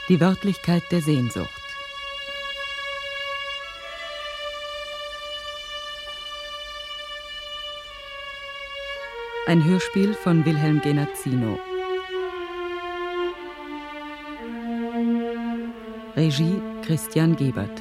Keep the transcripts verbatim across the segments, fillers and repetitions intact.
Die Wörtlichkeit der Sehnsucht. Ein Hörspiel von Wilhelm Genazzino. Regie Christian Gebert.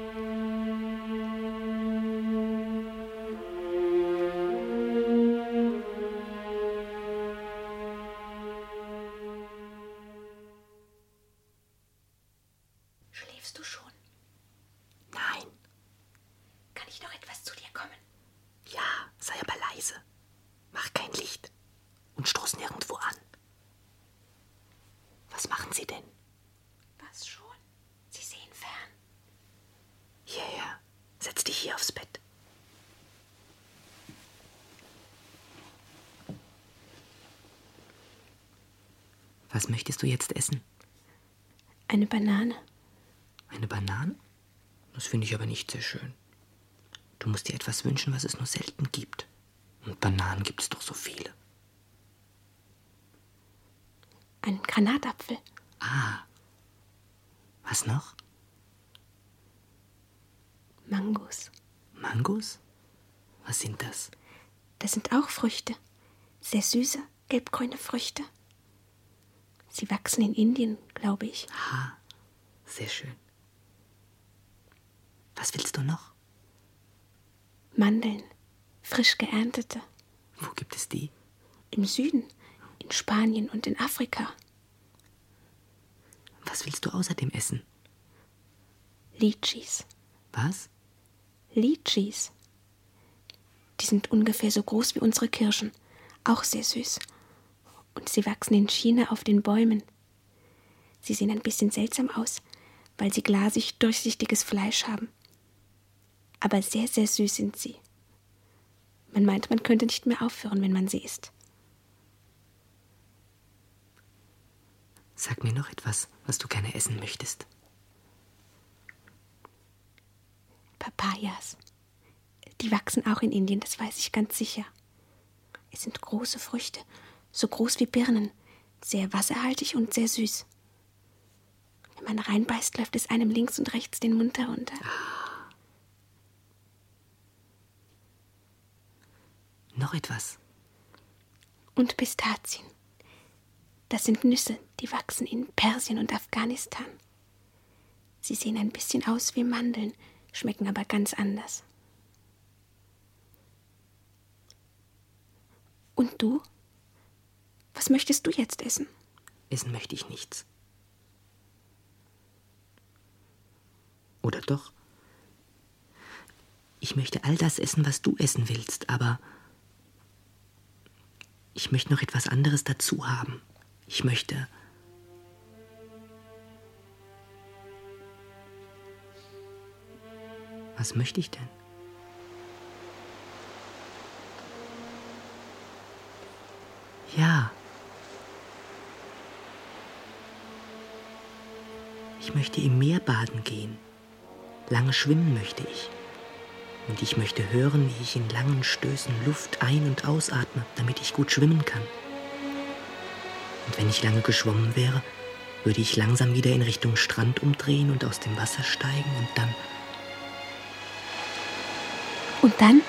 Schläfst du schon? Nein. Kann ich noch etwas zu dir kommen? Ja, sei aber leise. Mach kein Licht und stoß nirgendwo an. Was machen Sie denn? Was schon? Sie sehen fern. Hierher. Setz dich hier aufs Bett. Was möchtest du jetzt essen? Eine Banane. Eine Banane? Das finde ich aber nicht sehr schön. Du musst dir etwas wünschen, was es nur selten gibt. Und Bananen gibt es doch so viele. Einen Granatapfel. Ah. Was noch? Mangos. Mangos? Was sind das? Das sind auch Früchte. Sehr süße, gelbgrüne Früchte. Sie wachsen in Indien, glaube ich. Ah, sehr schön. Was willst du noch? Mandeln. Frisch geerntete. Wo gibt es die? Im Süden, in Spanien und in Afrika. Was willst du außerdem essen? Litschis. Was? Litschis. Die sind ungefähr so groß wie unsere Kirschen. Auch sehr süß. Und sie wachsen in China auf den Bäumen. Sie sehen ein bisschen seltsam aus, weil sie glasig durchsichtiges Fleisch haben. Aber sehr, sehr süß sind sie. Man meint, man könnte nicht mehr aufhören, wenn man sie isst. Sag mir noch etwas, was du gerne essen möchtest. Papayas. Die wachsen auch in Indien, das weiß ich ganz sicher. Es sind große Früchte, so groß wie Birnen, sehr wasserhaltig und sehr süß. Wenn man reinbeißt, läuft es einem links und rechts den Mund herunter. Noch etwas. Und Pistazien. Das sind Nüsse, die wachsen in Persien und Afghanistan. Sie sehen ein bisschen aus wie Mandeln, schmecken aber ganz anders. Und du? Was möchtest du jetzt essen? Essen möchte ich nichts. Oder doch? Ich möchte all das essen, was du essen willst, aber ich möchte noch etwas anderes dazu haben. Ich möchte... Was möchte ich denn? Ja. Ich möchte im Meer baden gehen. Lange schwimmen möchte ich. Und ich möchte hören, wie ich in langen Stößen Luft ein- und ausatme, damit ich gut schwimmen kann. Und wenn ich lange geschwommen wäre, würde ich langsam wieder in Richtung Strand umdrehen und aus dem Wasser steigen und dann... Und dann?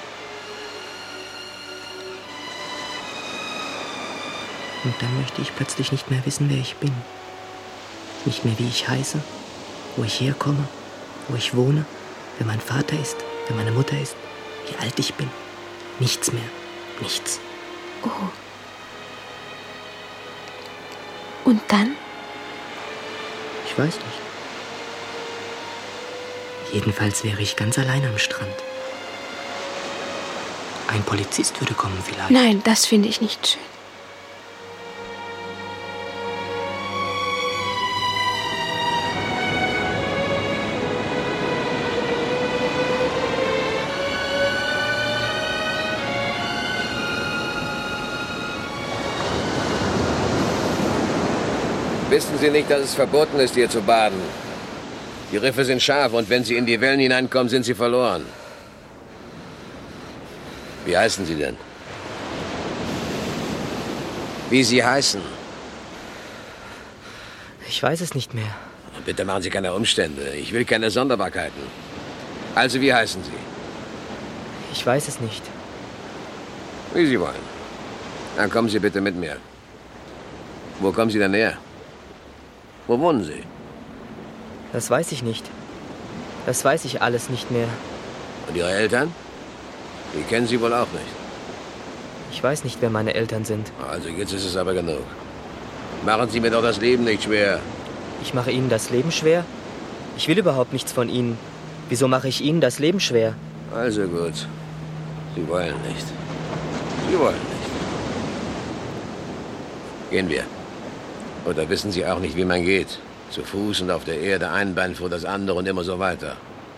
Und dann möchte ich plötzlich nicht mehr wissen, wer ich bin. Nicht mehr, wie ich heiße, wo ich herkomme, wo ich wohne, wer mein Vater ist, wer meine Mutter ist, wie alt ich bin. Nichts mehr. Nichts. Oh. Und dann? Ich weiß nicht. Jedenfalls wäre ich ganz allein am Strand. Ein Polizist würde kommen vielleicht. Nein, das finde ich nicht schön. Wissen Sie nicht, dass es verboten ist, hier zu baden? Die Riffe sind scharf und wenn Sie in die Wellen hineinkommen, sind Sie verloren. Wie heißen Sie denn? Wie Sie heißen? Ich weiß es nicht mehr. Bitte machen Sie keine Umstände. Ich will keine Sonderbarkeiten. Also, wie heißen Sie? Ich weiß es nicht. Wie Sie wollen. Dann kommen Sie bitte mit mir. Wo kommen Sie denn her? Wo wohnen Sie? Das weiß ich nicht. Das weiß ich alles nicht mehr. Und Ihre Eltern? Die kennen Sie wohl auch nicht. Ich weiß nicht, wer meine Eltern sind. Also, jetzt ist es aber genug. Machen Sie mir doch das Leben nicht schwer. Ich mache Ihnen das Leben schwer? Ich will überhaupt nichts von Ihnen. Wieso mache ich Ihnen das Leben schwer? Also gut. Sie wollen nicht. Sie wollen nicht. Gehen wir. Oder wissen Sie auch nicht, wie man geht? Zu Fuß und auf der Erde, ein Bein vor das andere und immer so weiter.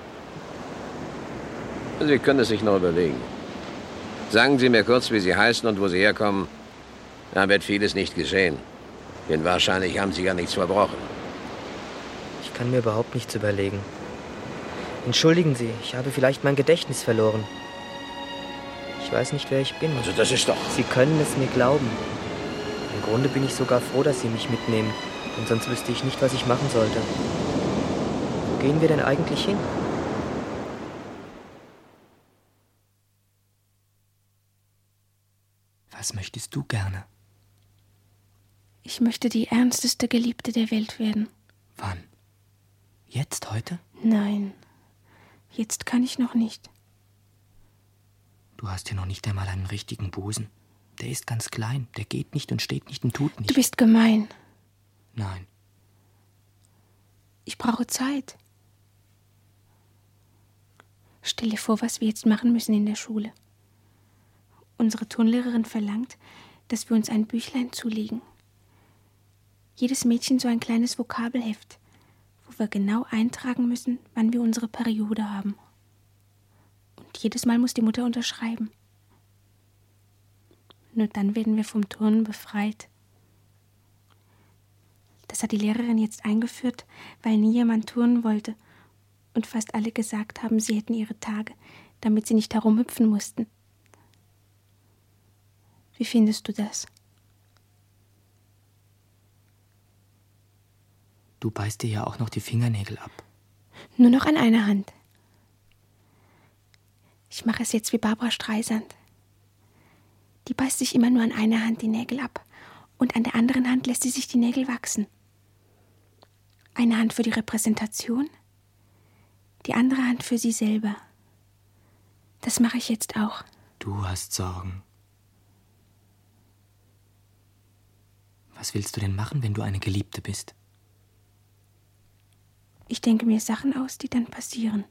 Sie können es sich noch überlegen. Sagen Sie mir kurz, wie Sie heißen und wo Sie herkommen. Dann wird vieles nicht geschehen. Denn wahrscheinlich haben Sie gar nichts verbrochen. Ich kann mir überhaupt nichts überlegen. Entschuldigen Sie, ich habe vielleicht mein Gedächtnis verloren. Ich weiß nicht, wer ich bin. Also das ist doch... Sie können es mir glauben. Im Grunde bin ich sogar froh, dass Sie mich mitnehmen. Denn sonst wüsste ich nicht, was ich machen sollte. Wo gehen wir denn eigentlich hin? Was möchtest du gerne? Ich möchte die ernsteste Geliebte der Welt werden. Wann? Jetzt, heute? Nein, jetzt kann ich noch nicht. Du hast ja noch nicht einmal einen richtigen Busen. Der ist ganz klein, der geht nicht und steht nicht und tut nicht. Du bist gemein. Nein. Ich brauche Zeit. Stell dir vor, was wir jetzt machen müssen in der Schule. Unsere Turnlehrerin verlangt, dass wir uns ein Büchlein zulegen. Jedes Mädchen so ein kleines Vokabelheft, wo wir genau eintragen müssen, wann wir unsere Periode haben. Und jedes Mal muss die Mutter unterschreiben. Nur dann werden wir vom Turnen befreit. Das hat die Lehrerin jetzt eingeführt, weil nie jemand turnen wollte und fast alle gesagt haben, sie hätten ihre Tage, damit sie nicht herumhüpfen mussten. Wie findest du das? Du beißt dir ja auch noch die Fingernägel ab. Nur noch an einer Hand. Ich mache es jetzt wie Barbra Streisand. Die beißt sich immer nur an einer Hand die Nägel ab und an der anderen Hand lässt sie sich die Nägel wachsen. Eine Hand für die Repräsentation, die andere Hand für sie selber. Das mache ich jetzt auch. Du hast Sorgen. Was willst du denn machen, wenn du eine Geliebte bist? Ich denke mir Sachen aus, die dann passieren.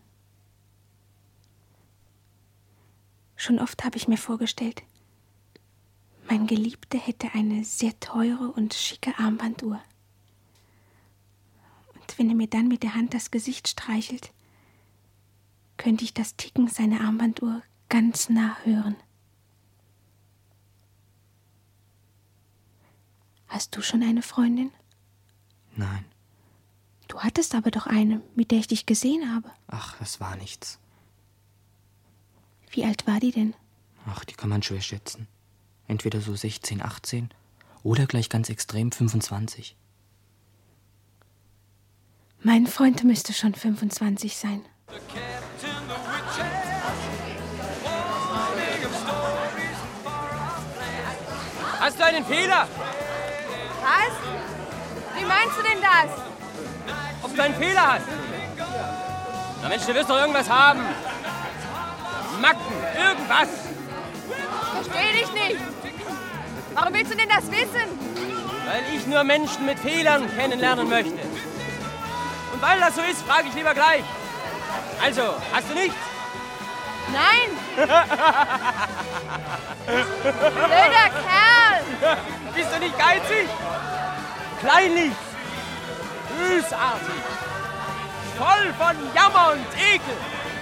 Schon oft habe ich mir vorgestellt, mein Geliebter hätte eine sehr teure und schicke Armbanduhr. Und wenn er mir dann mit der Hand das Gesicht streichelt, könnte ich das Ticken seiner Armbanduhr ganz nah hören. Hast du schon eine Freundin? Nein. Du hattest aber doch eine, mit der ich dich gesehen habe. Ach, das war nichts. Wie alt war die denn? Ach, die kann man schwer schätzen. Entweder so sechzehn, achtzehn oder gleich ganz extrem fünfundzwanzig. Mein Freund müsste schon fünfundzwanzig sein. Hast du einen Fehler? Was? Wie meinst du denn das? Ob du einen Fehler hast? Na Mensch, du wirst doch irgendwas haben. Macken, irgendwas. Versteh dich nicht. Warum willst du denn das wissen? Weil ich nur Menschen mit Fehlern kennenlernen möchte. Und weil das so ist, frage ich lieber gleich. Also, hast du nichts? Nein. Blöder Kerl. Bist du nicht geizig? Kleinlich. Bösartig. Voll von Jammer und Ekel.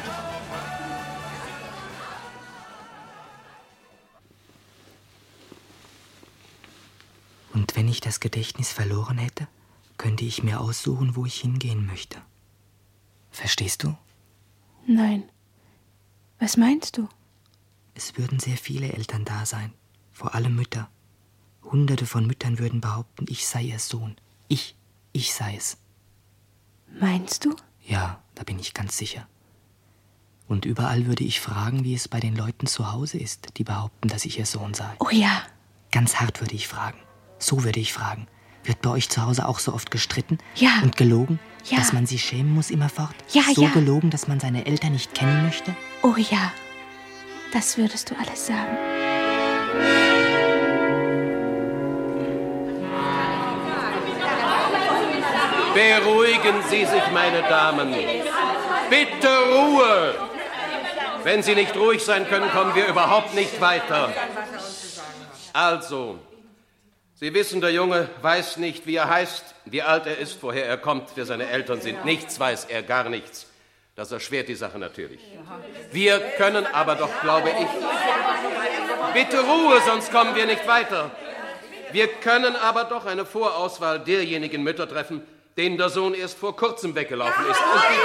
Und wenn ich das Gedächtnis verloren hätte, könnte ich mir aussuchen, wo ich hingehen möchte. Verstehst du? Nein. Was meinst du? Es würden sehr viele Eltern da sein, vor allem Mütter. Hunderte von Müttern würden behaupten, ich sei ihr Sohn. Ich, Ich sei es. Meinst du? Ja, da bin ich ganz sicher. Und überall würde ich fragen, wie es bei den Leuten zu Hause ist, die behaupten, dass ich ihr Sohn sei. Oh ja. Ganz hart würde ich fragen. So würde ich fragen. Wird bei euch zu Hause auch so oft gestritten? Ja. Und gelogen? Ja. Dass man sie schämen muss immerfort? Ja, so ja. gelogen, dass man seine Eltern nicht kennen möchte? Oh ja. Das würdest du alles sagen. Beruhigen Sie sich, meine Damen. Bitte Ruhe! Wenn Sie nicht ruhig sein können, kommen wir überhaupt nicht weiter. Also, Sie wissen, der Junge weiß nicht, wie er heißt, wie alt er ist, woher er kommt, wer seine Eltern sind. Nichts weiß er, gar nichts. Das erschwert die Sache natürlich. Wir können aber doch, glaube ich... Bitte Ruhe, sonst kommen wir nicht weiter. Wir können aber doch eine Vorauswahl derjenigen Mütter treffen, denen der Sohn erst vor kurzem weggelaufen ist. Und die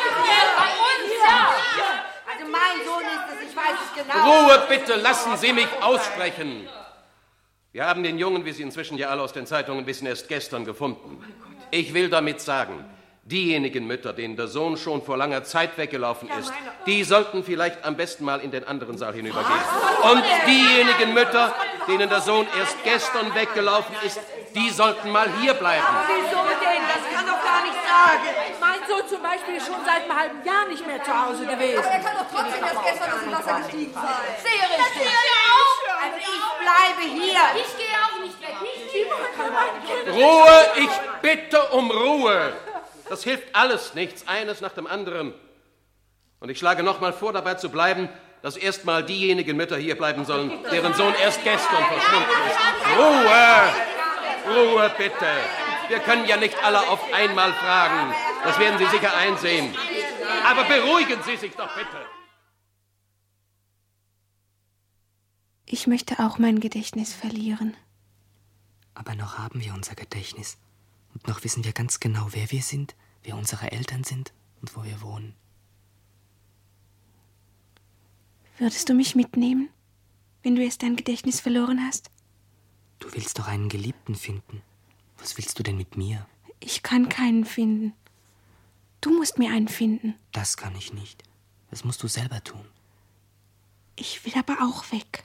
Also mein Sohn ist es, ich weiß es genau. Ruhe bitte, lassen Sie mich aussprechen. Wir haben den Jungen, wie Sie inzwischen ja alle aus den Zeitungen wissen, erst gestern gefunden. Ich will damit sagen, diejenigen Mütter, denen der Sohn schon vor langer Zeit weggelaufen ist, die sollten vielleicht am besten mal in den anderen Saal hinübergehen. Und diejenigen Mütter, denen der Sohn erst gestern weggelaufen ist, die sollten mal hier bleiben. Wieso denn? Das kann doch gar nicht sagen. Mein Sohn zum Beispiel ist schon seit einem halben Jahr nicht mehr zu Hause gewesen. Aber er kann doch trotzdem erst gestern aus dem Wasser gestiegen sein. Sehr richtig. Also ich bleibe hier. Ich gehe auch nicht weg. Nicht Ruhe, ich bitte um Ruhe. Das hilft alles nichts, eines nach dem anderen. Und ich schlage noch mal vor, dabei zu bleiben, dass erst mal diejenigen Mütter hier bleiben sollen, deren Sohn erst gestern verschwunden ist. Ruhe! Ruhe, bitte. Wir können ja nicht alle auf einmal fragen. Das werden Sie sicher einsehen. Aber beruhigen Sie sich doch bitte. Ich möchte auch mein Gedächtnis verlieren. Aber noch haben wir unser Gedächtnis. Und noch wissen wir ganz genau, wer wir sind, wer unsere Eltern sind und wo wir wohnen. Würdest du mich mitnehmen, wenn du erst dein Gedächtnis verloren hast? Du willst doch einen Geliebten finden. Was willst du denn mit mir? Ich kann keinen finden. Du musst mir einen finden. Das kann ich nicht. Das musst du selber tun. Ich will aber auch weg.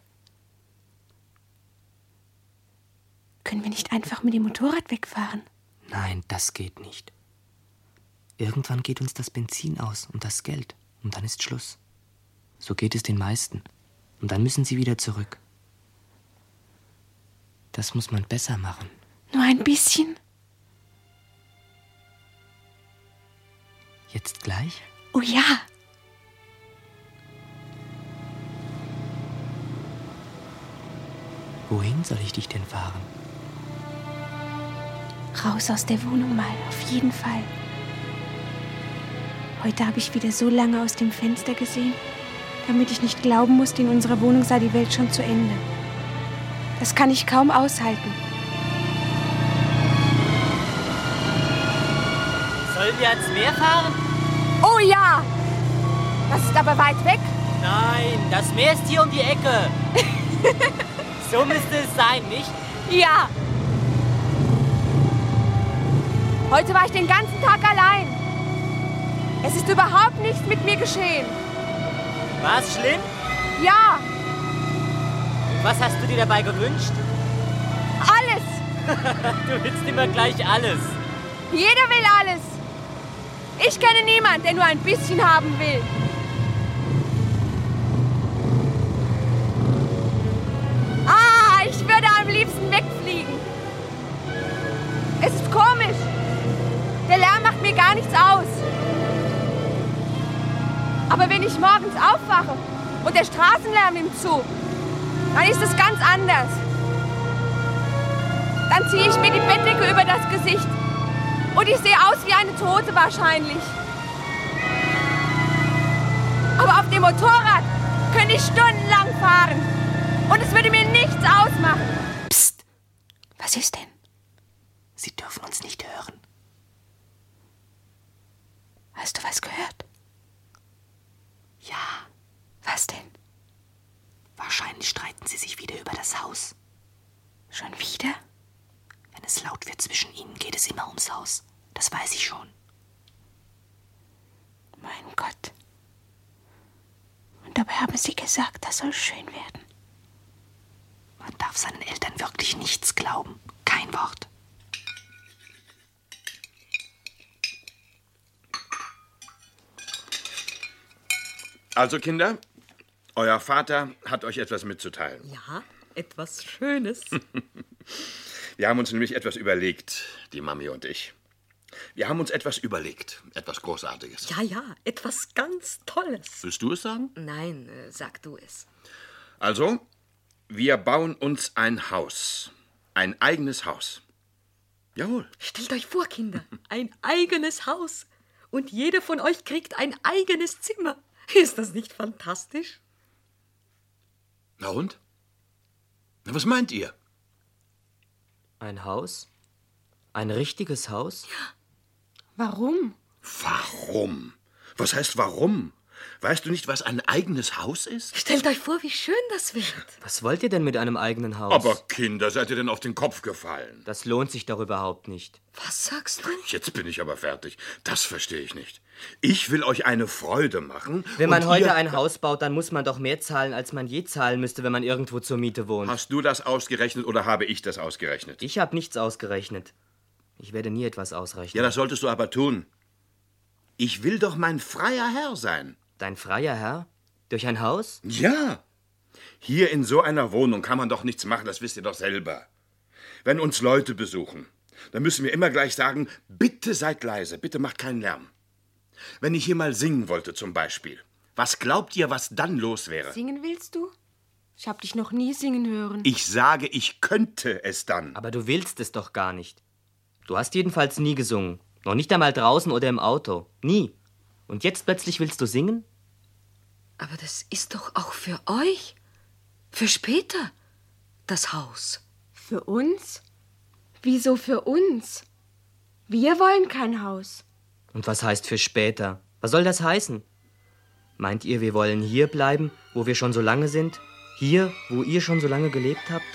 Können wir nicht einfach mit dem Motorrad wegfahren? Nein, das geht nicht. Irgendwann geht uns das Benzin aus und das Geld. Und dann ist Schluss. So geht es den meisten. Und dann müssen sie wieder zurück. Das muss man besser machen. Nur ein bisschen? Jetzt gleich? Oh ja! Wohin soll ich dich denn fahren? Raus aus der Wohnung mal, auf jeden Fall. Heute habe ich wieder so lange aus dem Fenster gesehen, damit ich nicht glauben musste, in unserer Wohnung sei die Welt schon zu Ende. Das kann ich kaum aushalten. Sollen wir ans Meer fahren? Oh ja! Das ist aber weit weg. Nein, das Meer ist hier um die Ecke. So müsste es sein, nicht? Ja. Heute war ich den ganzen Tag allein. Es ist überhaupt nichts mit mir geschehen. War es schlimm? Ja, Was hast du dir dabei gewünscht? alles. Du willst immer gleich alles. Jeder will alles. Ich kenne niemanden, der nur ein bisschen haben will. Ah, ich würde am liebsten wegfliegen. Es ist komisch. Der Lärm macht mir gar nichts aus. Aber wenn ich morgens aufwache und der Straßenlärm nimmt zu, dann ist es ganz anders. Dann ziehe ich mir die Bettdecke über das Gesicht und ich sehe aus wie eine Tote wahrscheinlich. Aber auf dem Motorrad könnte ich stundenlang fahren und es würde mir nichts ausmachen. Psst, was ist denn? Sie dürfen uns nicht hören. Hast du was gehört? Ja, Was denn? wahrscheinlich streiten sie sich wieder über das Haus. Schon wieder? Wenn Wenn es laut wird zwischen ihnen, geht es immer ums Haus. Das weiß ich schon. Mein Gott. Und dabei haben Sie gesagt, das soll schön werden. Man darf seinen Eltern wirklich nichts glauben. Kein Wort. Also, Kinder, euer Vater hat euch etwas mitzuteilen. Ja, etwas Schönes. Wir haben uns nämlich etwas überlegt, die Mami und ich. Wir haben uns etwas überlegt, etwas Großartiges. Ja, ja, etwas ganz Tolles. Willst du es sagen? Nein, äh, sag du es. Also, wir bauen uns ein Haus. Ein eigenes Haus. Jawohl. Stellt euch vor, Kinder, ein eigenes Haus. Und jeder von euch kriegt ein eigenes Zimmer. Ist das nicht fantastisch? Na und? Na, was meint ihr? Ein Haus? Ein richtiges Haus? Warum? Warum? Was heißt warum? Weißt du nicht, was ein eigenes Haus ist? Stellt euch vor, wie schön das wird. Was wollt ihr denn mit einem eigenen Haus? Aber Kinder, seid ihr denn auf den Kopf gefallen? Das lohnt sich doch überhaupt nicht. Was sagst du? Jetzt bin ich aber fertig. Das verstehe ich nicht. Ich will euch eine Freude machen. Wenn man und heute ihr... ein Haus baut, dann muss man doch mehr zahlen, als man je zahlen müsste, wenn man irgendwo zur Miete wohnt. Hast du das ausgerechnet oder habe ich das ausgerechnet? Ich habe nichts ausgerechnet. Ich werde nie etwas ausrechnen. Ja, das solltest du aber tun. Ich will doch mein freier Herr sein. Dein freier Herr? Durch ein Haus? Ja. Hier in so einer Wohnung kann man doch nichts machen, das wisst ihr doch selber. Wenn uns Leute besuchen, dann müssen wir immer gleich sagen, bitte seid leise, bitte macht keinen Lärm. Wenn ich hier mal singen wollte zum Beispiel, was glaubt ihr, was dann los wäre? Singen willst du? Ich hab dich noch nie singen hören. Ich sage, ich könnte es dann. Aber du willst es doch gar nicht. Du hast jedenfalls nie gesungen. Noch nicht einmal draußen oder im Auto. Nie. Und jetzt plötzlich willst du singen? Aber das ist doch auch für euch. Für später. Das Haus. Für uns? Wieso für uns? Wir wollen kein Haus. Und was heißt für später? Was soll das heißen? Meint ihr, wir wollen hier bleiben, wo wir schon so lange sind? Hier, wo ihr schon so lange gelebt habt?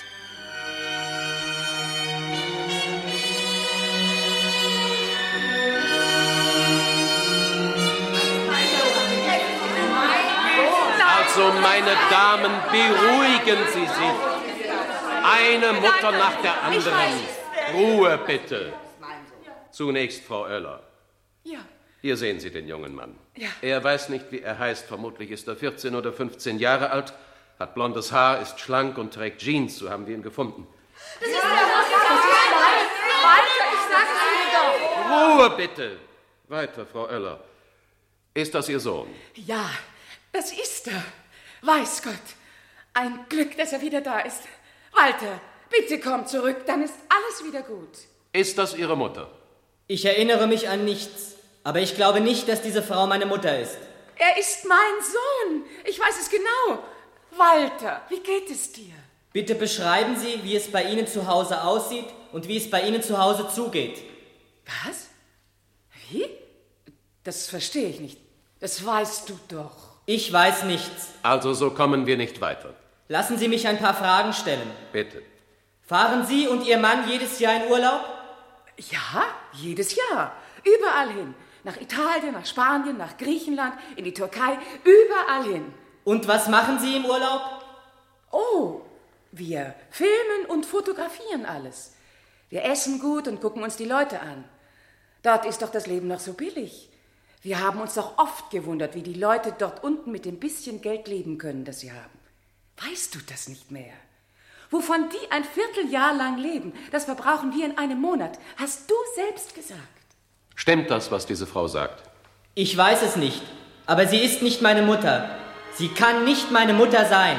Also, meine Damen, beruhigen Sie sich. Eine Mutter nach der anderen. Ruhe, bitte. Zunächst Frau Oeller. Ja. Hier sehen Sie den jungen Mann. Ja. Er weiß nicht, wie er heißt. Vermutlich ist er vierzehn oder fünfzehn Jahre alt, hat blondes Haar, ist schlank und trägt Jeans. So haben wir ihn gefunden. Das ist der Walter, ich sag's Ihnen doch. Ruhe, bitte. Weiter, Frau Oeller. Ist das Ihr Sohn? Ja, das ist er. Weiß Gott. Ein Glück, dass er wieder da ist. Walter, bitte komm zurück, dann ist alles wieder gut. Ist das Ihre Mutter? Ich erinnere mich an nichts. Aber ich glaube nicht, dass diese Frau meine Mutter ist. Er ist mein Sohn. Ich weiß es genau. Walter, wie geht es dir? Bitte beschreiben Sie, wie es bei Ihnen zu Hause aussieht und wie es bei Ihnen zu Hause zugeht. Was? Wie? Das verstehe ich nicht. Das weißt du doch. Ich weiß nichts. Also so kommen wir nicht weiter. Lassen Sie mich ein paar Fragen stellen. Bitte. Fahren Sie und Ihr Mann jedes Jahr in Urlaub? Ja, jedes Jahr. Überall hin. Nach Italien, nach Spanien, nach Griechenland, in die Türkei, überall hin. Und was machen Sie im Urlaub? Oh, wir filmen und fotografieren alles. Wir essen gut und gucken uns die Leute an. Dort ist doch das Leben noch so billig. Wir haben uns doch oft gewundert, wie die Leute dort unten mit dem bisschen Geld leben können, das sie haben. Weißt du das nicht mehr? Wovon die ein Vierteljahr lang leben, das verbrauchen wir in einem Monat. Hast du selbst gesagt. Stimmt das, was diese Frau sagt? Ich weiß es nicht, aber sie ist nicht meine Mutter. Sie kann nicht meine Mutter sein.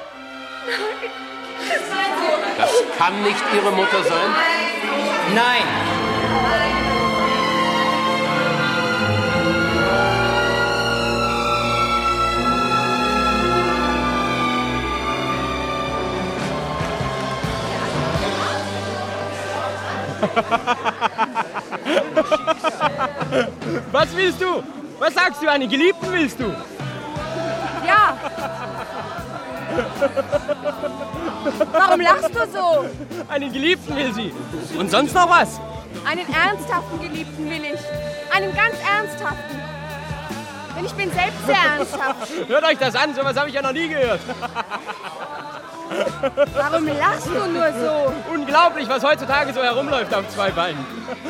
Das kann nicht Ihre Mutter sein? Nein. Was willst du? Was sagst du, einen Geliebten willst du? Ja. Warum lachst du so? Einen Geliebten will sie. Und sonst noch was? Einen ernsthaften Geliebten will ich. Einen ganz ernsthaften. Denn ich bin selbst sehr ernsthaft. Hört euch das an, sowas habe ich ja noch nie gehört. Warum lachst du nur so? Unglaublich, was heutzutage so herumläuft auf zwei Beinen.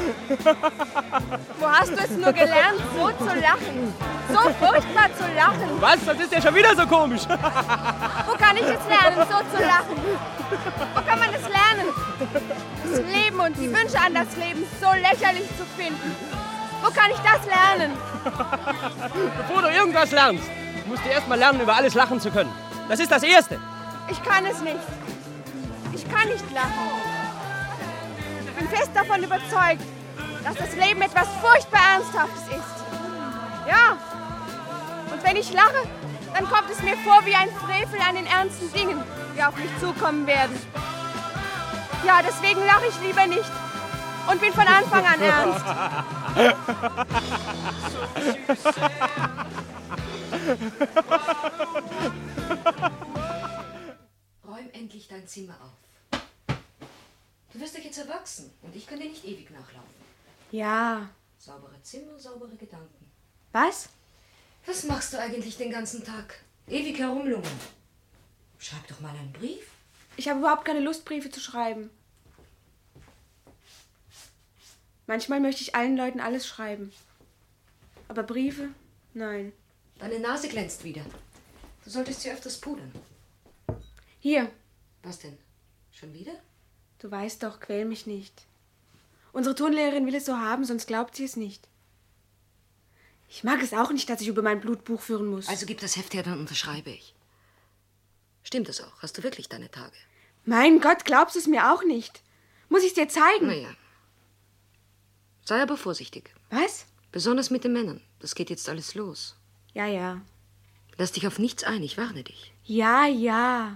Wo hast du es nur gelernt, so zu lachen? So furchtbar zu lachen. Was? Das ist ja schon wieder so komisch. Wo kann ich es lernen, so zu lachen? Wo kann man es lernen? Das Leben und die Wünsche an das Leben so lächerlich zu finden. Wo kann ich das lernen? Bevor du irgendwas lernst, musst du erst mal lernen, über alles lachen zu können. Das ist das Erste. Ich kann es nicht. Ich kann nicht lachen. Ich bin fest davon überzeugt, dass das Leben etwas furchtbar Ernsthaftes ist. Ja. Und wenn ich lache, dann kommt es mir vor wie ein Frevel an den ernsten Dingen, die auf mich zukommen werden. Ja, deswegen lache ich lieber nicht und bin von Anfang an ernst. Räum endlich dein Zimmer auf. Du wirst doch jetzt erwachsen und ich kann dir nicht ewig nachlaufen. Ja. Saubere Zimmer, saubere Gedanken. Was? Was machst du eigentlich den ganzen Tag? Ewig herumlungern. Schreib doch mal einen Brief. Ich habe überhaupt keine Lust, Briefe zu schreiben. Manchmal möchte ich allen Leuten alles schreiben. Aber Briefe? Nein. Deine Nase glänzt wieder. Du solltest sie öfters pudern. Hier. Was denn? Schon wieder? Du weißt doch, quäl mich nicht. Unsere Turnlehrerin will es so haben, sonst glaubt sie es nicht. Ich mag es auch nicht, dass ich über mein Blut Buch führen muss. Also gib das Heft her, dann unterschreibe ich. Stimmt es auch? Hast du wirklich deine Tage? Mein Gott, glaubst du es mir auch nicht? Muss ich es dir zeigen? Naja. Sei aber vorsichtig. Was? Besonders mit den Männern. Das geht jetzt alles los. Ja, ja. Lass dich auf nichts ein, ich warne dich. Ja, ja.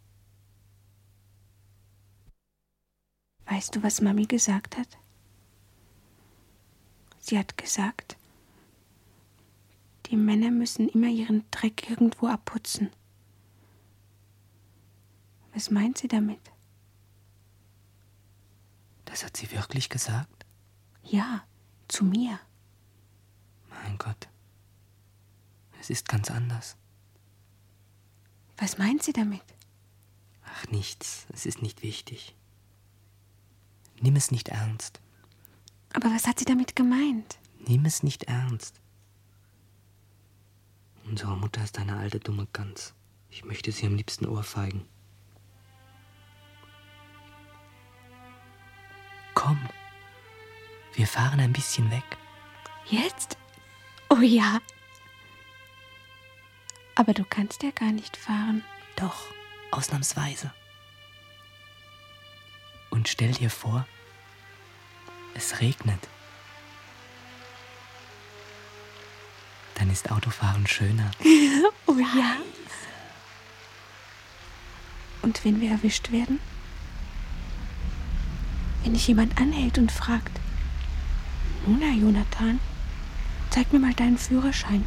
Weißt du, was Mami gesagt hat? Sie hat gesagt, die Männer müssen immer ihren Dreck irgendwo abputzen. Was meint sie damit? Das hat sie wirklich gesagt? Ja, zu mir. Mein Gott. Es ist ganz anders. Was meint sie damit? Ach, nichts. Es ist nicht wichtig. Nimm es nicht ernst. Aber was hat sie damit gemeint? Nimm es nicht ernst. Unsere Mutter ist eine alte, dumme Gans. Ich möchte sie am liebsten ohrfeigen. Komm, wir fahren ein bisschen weg. Jetzt? Oh ja. Aber du kannst ja gar nicht fahren. Doch, ausnahmsweise. Und stell dir vor, es regnet. Dann ist Autofahren schöner. Oh ja. Und wenn wir erwischt werden? Wenn dich jemand anhält und fragt, nun, Herr Jonathan, zeig mir mal deinen Führerschein.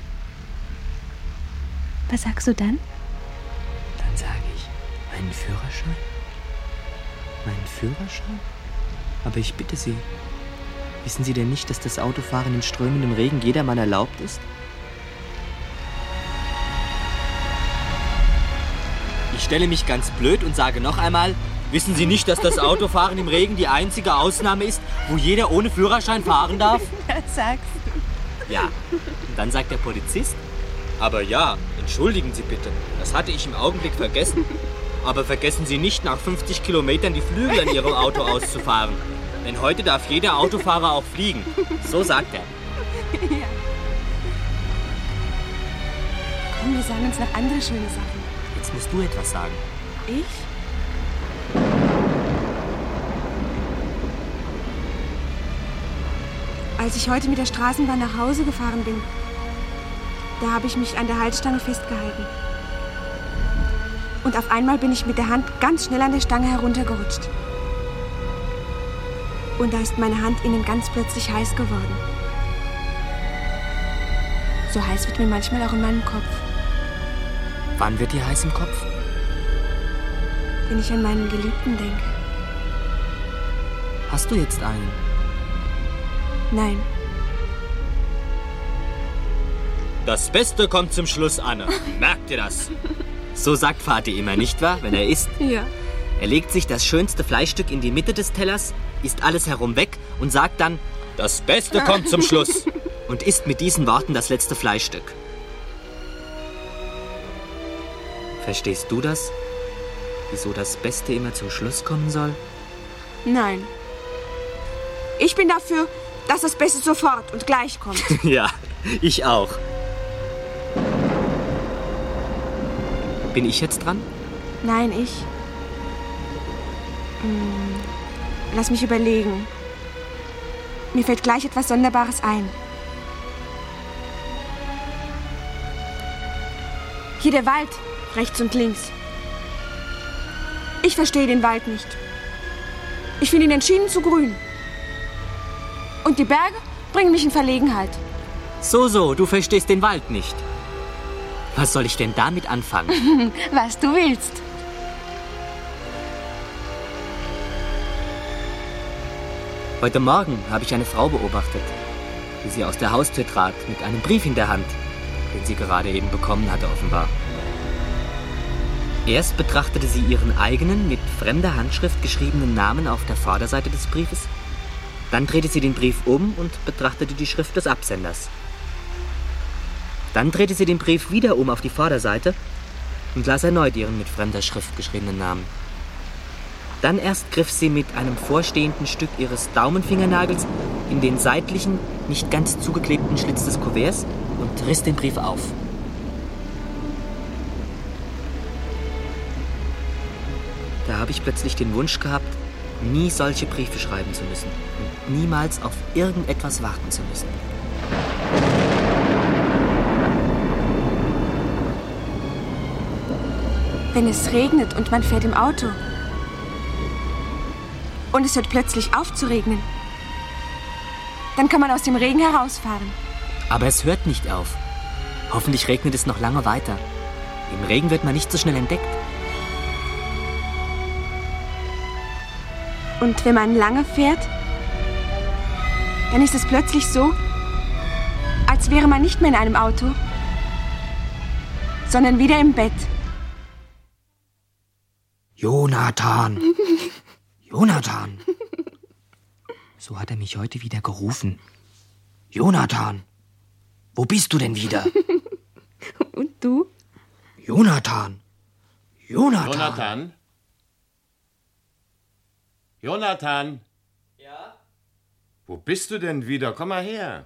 Was sagst du dann? Dann sage ich, meinen Führerschein? Meinen Führerschein? Aber ich bitte Sie, wissen Sie denn nicht, dass das Autofahren in strömendem Regen jedermann erlaubt ist? Ich stelle mich ganz blöd und sage noch einmal, wissen Sie nicht, dass das Autofahren im Regen die einzige Ausnahme ist, wo jeder ohne Führerschein fahren darf? Das sagst du. Ja, und dann sagt der Polizist, aber ja, entschuldigen Sie bitte, das hatte ich im Augenblick vergessen. Aber vergessen Sie nicht, nach fünfzig Kilometern die Flügel an Ihrem Auto auszufahren. Denn heute darf jeder Autofahrer auch fliegen. So sagt er. Ja. Komm, wir sagen uns noch andere schöne Sachen. Jetzt musst du etwas sagen. Ich? Als ich heute mit der Straßenbahn nach Hause gefahren bin, da habe ich mich an der Halsstange festgehalten. Und auf einmal bin ich mit der Hand ganz schnell an der Stange heruntergerutscht. Und da ist meine Hand innen ganz plötzlich heiß geworden. So heiß wird mir manchmal auch in meinem Kopf. Wann wird dir heiß im Kopf? wenn ich an meinen Geliebten denke. Hast du jetzt einen? Nein. Das Beste kommt zum Schluss, Anne. Merkt ihr das? So sagt Vati immer, nicht wahr, wenn er isst? Ja. Er legt sich das schönste Fleischstück in die Mitte des Tellers, isst alles herum weg und sagt dann, das Beste kommt zum Schluss. Und isst mit diesen Worten das letzte Fleischstück. Verstehst du das? Wieso das Beste immer zum Schluss kommen soll? Nein. Ich bin dafür, dass das Beste sofort und gleich kommt. Ja, ich auch. Bin ich jetzt dran? Nein, ich. Hm, lass mich überlegen. Mir fällt gleich etwas Sonderbares ein. Hier der Wald, rechts und links. Ich verstehe den Wald nicht. Ich finde ihn entschieden zu grün. Und die Berge bringen mich in Verlegenheit. So, so, du verstehst den Wald nicht. Was soll ich denn damit anfangen? Was du willst. Heute Morgen habe ich eine Frau beobachtet, wie sie aus der Haustür trat mit einem Brief in der Hand, den sie gerade eben bekommen hatte, offenbar. Erst betrachtete sie ihren eigenen, mit fremder Handschrift geschriebenen Namen auf der Vorderseite des Briefes. Dann drehte sie den Brief um und betrachtete die Schrift des Absenders. Dann drehte sie den Brief wieder um auf die Vorderseite und las erneut ihren mit fremder Schrift geschriebenen Namen. Dann erst griff sie mit einem vorstehenden Stück ihres Daumenfingernagels in den seitlichen, nicht ganz zugeklebten Schlitz des Kuverts und riss den Brief auf. Da habe ich plötzlich den Wunsch gehabt, nie solche Briefe schreiben zu müssen und niemals auf irgendetwas warten zu müssen. Wenn es regnet und man fährt im Auto und es hört plötzlich auf zu regnen, dann kann man aus dem Regen herausfahren. Aber es hört nicht auf. Hoffentlich regnet es noch lange weiter. Im Regen wird man nicht so schnell entdeckt. Und wenn man lange fährt, dann ist es plötzlich so, als wäre man nicht mehr in einem Auto, sondern wieder im Bett. Jonathan! Jonathan! So hat er mich heute wieder gerufen. Jonathan! Wo bist du denn wieder? Und du? Jonathan! Jonathan! Jonathan? Jonathan! Ja? Wo bist du denn wieder? Komm mal her.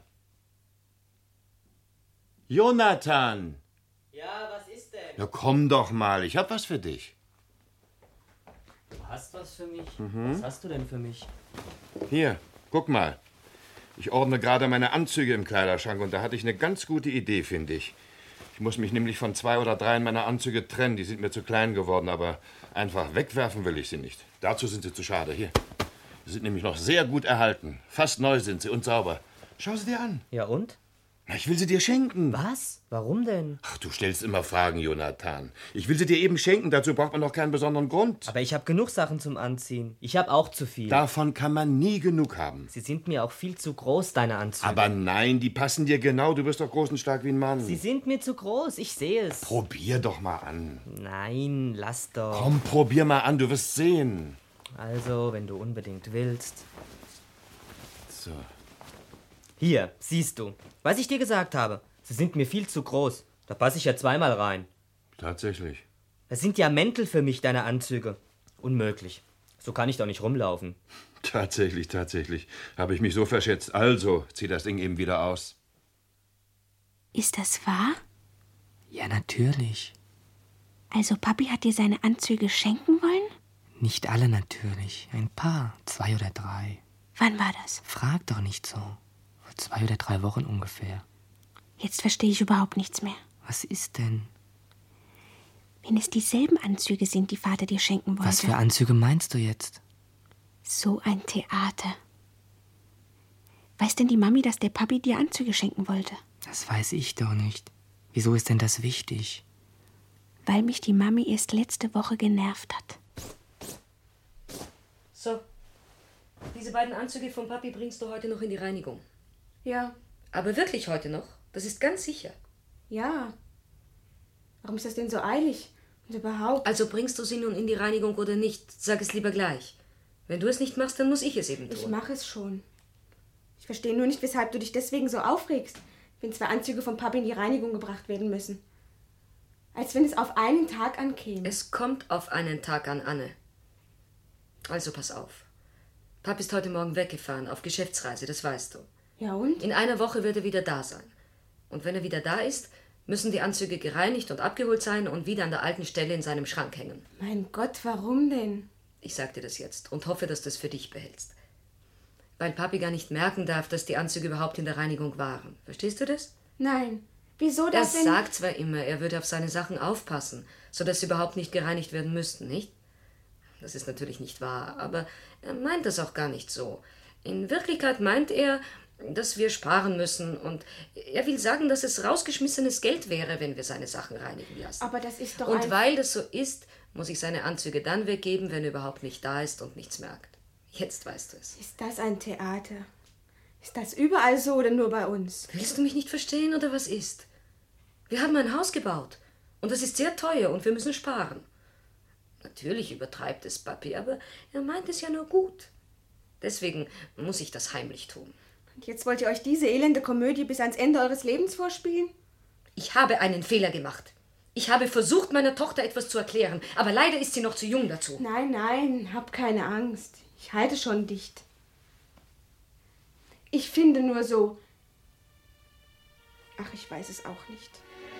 Jonathan! Ja, was ist denn? Na komm doch mal, ich hab was für dich. Du hast was für mich? Mhm. Was hast du denn für mich? Hier, guck mal. Ich ordne gerade meine Anzüge im Kleiderschrank und da hatte ich eine ganz gute Idee, finde ich. Ich muss mich nämlich von zwei oder dreien meiner Anzüge trennen. Die sind mir zu klein geworden, aber einfach wegwerfen will ich sie nicht. Dazu sind sie zu schade. Hier. Sie sind nämlich noch sehr gut erhalten. Fast neu sind sie und sauber. Schau sie dir an. Ja und? Na, ich will sie dir schenken. Was? Warum denn? Ach, du stellst immer Fragen, Jonathan. Ich will sie dir eben schenken. Dazu braucht man noch keinen besonderen Grund. Aber ich habe genug Sachen zum Anziehen. Ich habe auch zu viel. Davon kann man nie genug haben. Sie sind mir auch viel zu groß, deine Anzüge. Aber nein, die passen dir genau. Du bist doch groß und stark wie ein Mann. Sie sind mir zu groß, ich sehe es. Probier doch mal an. Nein, lass doch. Komm, probier mal an, du wirst sehen. Also, wenn du unbedingt willst. So. Hier, siehst du. Was ich dir gesagt habe. Sie sind mir viel zu groß. Da passe ich ja zweimal rein. Tatsächlich. Das sind ja Mäntel für mich, deine Anzüge. Unmöglich. So kann ich doch nicht rumlaufen. Tatsächlich, tatsächlich. Habe ich mich so verschätzt. Also, zieh das Ding eben wieder aus. Ist das wahr? Ja, natürlich. Also Papi hat dir seine Anzüge schenken wollen? Nicht alle natürlich. Ein paar. Zwei oder drei. Wann war das? Frag doch nicht so. Vor zwei oder drei Wochen ungefähr. Jetzt verstehe ich überhaupt nichts mehr. Was ist denn? Wenn es dieselben Anzüge sind, die Vater dir schenken wollte. Was für Anzüge meinst du jetzt? So ein Theater. Weiß denn die Mami, dass der Papi dir Anzüge schenken wollte? Das weiß ich doch nicht. Wieso ist denn das wichtig? Weil mich die Mami erst letzte Woche genervt hat. Diese beiden Anzüge von Papi bringst du heute noch in die Reinigung. Ja. Aber wirklich heute noch? Das ist ganz sicher. Ja. Warum ist das denn so eilig? Und überhaupt... Also bringst du sie nun in die Reinigung oder nicht? Sag es lieber gleich. Wenn du es nicht machst, dann muss ich es eben tun. Ich mache es schon. Ich verstehe nur nicht, weshalb du dich deswegen so aufregst, wenn zwei Anzüge von Papi in die Reinigung gebracht werden müssen. Als wenn es auf einen Tag ankäme. Es kommt auf einen Tag an, Anne. Also pass auf. Papi ist heute Morgen weggefahren, auf Geschäftsreise, das weißt du. Ja und? In einer Woche wird er wieder da sein. Und wenn er wieder da ist, müssen die Anzüge gereinigt und abgeholt sein und wieder an der alten Stelle in seinem Schrank hängen. Mein Gott, warum denn? Ich sag dir das jetzt und hoffe, dass du es für dich behältst. Weil Papi gar nicht merken darf, dass die Anzüge überhaupt in der Reinigung waren. Verstehst du das? Nein. Wieso Er das denn? sagt zwar immer, er würde auf seine Sachen aufpassen, sodass sie überhaupt nicht gereinigt werden müssten, nicht? Das ist natürlich nicht wahr, aber er meint das auch gar nicht so. In Wirklichkeit meint er, dass wir sparen müssen und er will sagen, dass es rausgeschmissenes Geld wäre, wenn wir seine Sachen reinigen lassen. Aber das ist doch Und ein... weil das so ist, muss ich seine Anzüge dann weggeben, wenn er überhaupt nicht da ist und nichts merkt. Jetzt weißt du es. Ist das ein Theater? Ist das überall so oder nur bei uns? Willst du mich nicht verstehen oder was ist? Wir haben ein Haus gebaut und das ist sehr teuer und wir müssen sparen. Natürlich übertreibt es Papi, aber er meint es ja nur gut. Deswegen muss ich das heimlich tun. Und jetzt wollt ihr euch diese elende Komödie bis ans Ende eures Lebens vorspielen? Ich habe einen Fehler gemacht. Ich habe versucht, meiner Tochter etwas zu erklären, aber leider ist sie noch zu jung dazu. Nein, nein, hab keine Angst. Ich halte schon dicht. Ich finde nur so... Ach, ich weiß es auch nicht.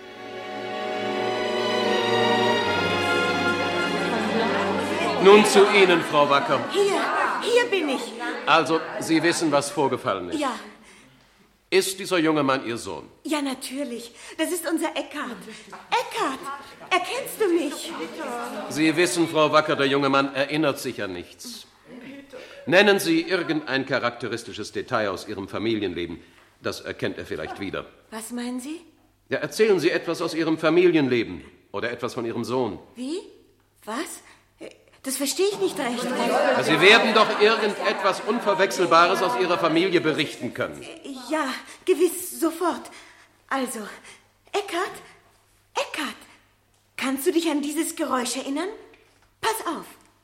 Nun zu Ihnen, Frau Wacker. Hier, hier bin ich. Also, Sie wissen, was vorgefallen ist. Ja, Ist dieser junge Mann Ihr Sohn? ja, natürlich. Das ist unser Eckhard. Eckhard, erkennst du mich? Sie wissen, Frau Wacker, der junge Mann erinnert sich an nichts. Nennen Sie irgendein charakteristisches Detail aus Ihrem Familienleben. Das erkennt er vielleicht wieder. Was meinen Sie? Ja, erzählen Sie etwas aus Ihrem Familienleben oder etwas von Ihrem Sohn. Wie? Was? Das verstehe ich nicht recht. Ja, Sie werden doch irgendetwas Unverwechselbares aus Ihrer Familie berichten können. Ja, gewiss, sofort. Also, Eckhard, Eckhard, kannst du dich an dieses Geräusch erinnern? Pass auf.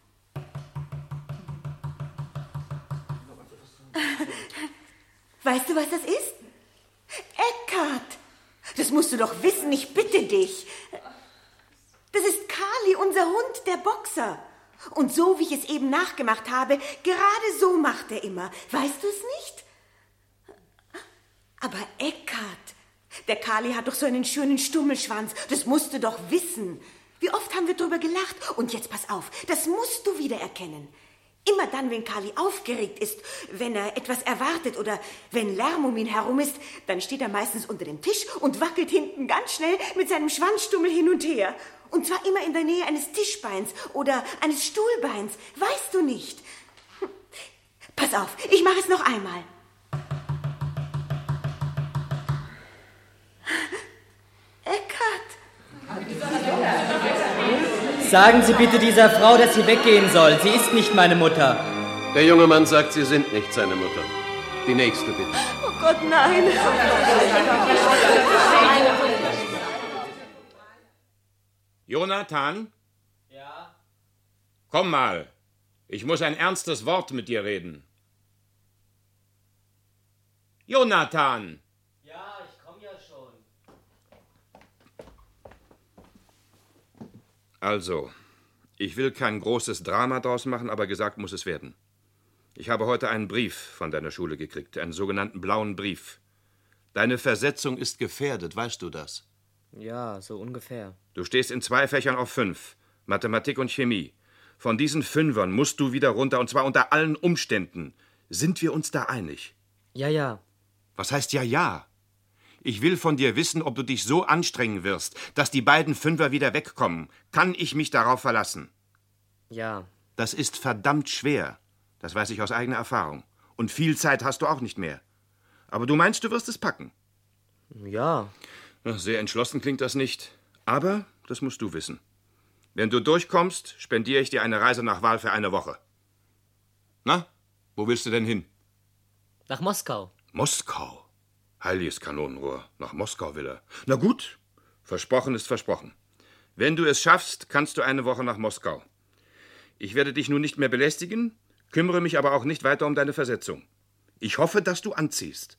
Weißt du, was das ist? Eckhard, das musst du doch wissen, ich bitte dich. Das ist Kali, unser Hund, der Boxer. Und so, wie ich es eben nachgemacht habe, gerade so macht er immer. Weißt du es nicht? Aber Eckhard, der Kali hat doch so einen schönen Stummelschwanz. Das musst du doch wissen. Wie oft haben wir drüber gelacht? Und jetzt pass auf, das musst du wieder erkennen. Immer dann, wenn Kali aufgeregt ist, wenn er etwas erwartet oder wenn Lärm um ihn herum ist, dann steht er meistens unter dem Tisch und wackelt hinten ganz schnell mit seinem Schwanzstummel hin und her. Und zwar immer in der Nähe eines Tischbeins oder eines Stuhlbeins. Weißt du nicht? Hm. Pass auf, ich mache es noch einmal. Eckhard. Sagen Sie bitte dieser Frau, dass sie weggehen soll. Sie ist nicht meine Mutter. Der junge Mann sagt, Sie sind nicht seine Mutter. Die nächste, bitte. Oh Gott, nein. Jonathan? Ja? Komm mal. Ich muss ein ernstes Wort mit dir reden. Jonathan! Ja, ich komme ja schon. Also, ich will kein großes Drama draus machen, aber gesagt muss es werden. Ich habe heute einen Brief von deiner Schule gekriegt, einen sogenannten blauen Brief. Deine Versetzung ist gefährdet, weißt du das? Ja, so ungefähr. Du stehst in zwei Fächern auf fünf, Mathematik und Chemie. Von diesen Fünfern musst du wieder runter, und zwar unter allen Umständen. Sind wir uns da einig? Ja, ja. Was heißt ja, ja? Ich will von dir wissen, ob du dich so anstrengen wirst, dass die beiden Fünfer wieder wegkommen. Kann ich mich darauf verlassen? Ja. Das ist verdammt schwer. Das weiß ich aus eigener Erfahrung. Und viel Zeit hast du auch nicht mehr. Aber du meinst, du wirst es packen? Ja. Sehr entschlossen klingt das nicht. Aber das musst du wissen. Wenn du durchkommst, spendiere ich dir eine Reise nach Wahl für eine Woche. Na, Wo willst du denn hin? Nach Moskau. Moskau? Heiliges Kanonenrohr. Nach Moskau will er. Na gut, versprochen ist versprochen. Wenn du es schaffst, kannst du eine Woche nach Moskau. Ich werde dich nun nicht mehr belästigen, kümmere mich aber auch nicht weiter um deine Versetzung. Ich hoffe, dass du anziehst.